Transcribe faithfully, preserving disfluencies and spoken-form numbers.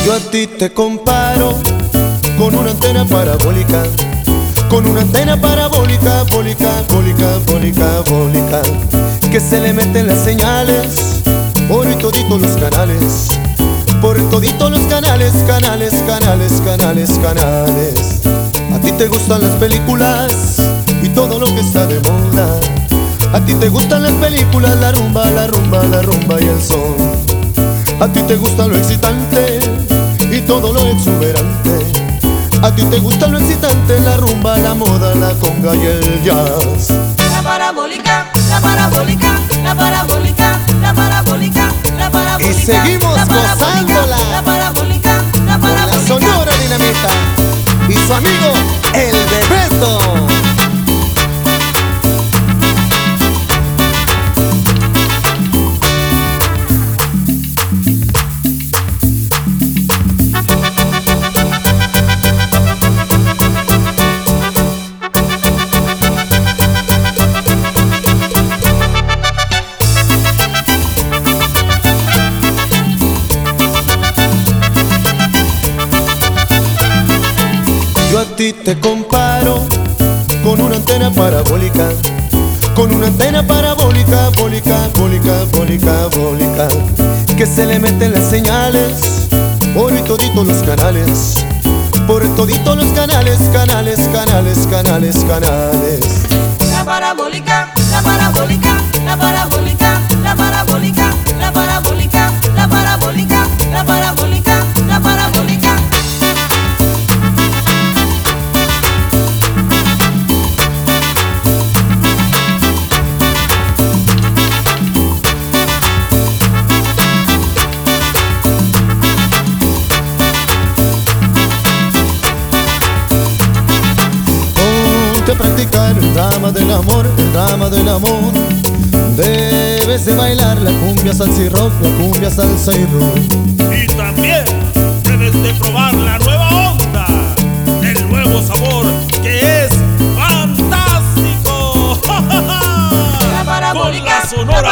Yo a ti te comparo con una antena parabólica, con una antena parabólica, bólica, bólica, bólica, bólica, que se le meten las señales por toditos los canales, por toditos los canales, canales, canales, canales, canales. A ti te gustan las películas y todo lo que está de moda. A ti te gustan las películas, la rumba, la rumba, la rumba y el son. A ti te gusta lo excitante y todo lo exuberante. A ti te gusta lo excitante, la rumba, la moda, la conga y el jazz. La parabólica, la parabólica, la parabólica, la parabólica, la parabólica. Y seguimos la parabólica, gozándola la parabólica, la con la parabólica. Sonora Dinamita y su amigo el Bebeto. Yo a ti te comparo con una antena parabólica, con una antena parabólica, bólica, bólica, bólica, bólica, que se le meten las señales por toditos los canales, por toditos los canales, canales, canales, canales, canales. La parabólica, la parabólica, la parabólica, la parabólica, la parabólica, la parabólica, la parabólica, la parabólica. Ponte a practicar el drama del amor, el drama del amor. Debes de bailar la cumbia, salsa y rock, la cumbia, salsa y rock. Y también debes de probar la nueva onda, el nuevo sabor que es fantástico. La parabólica, Con la Sonora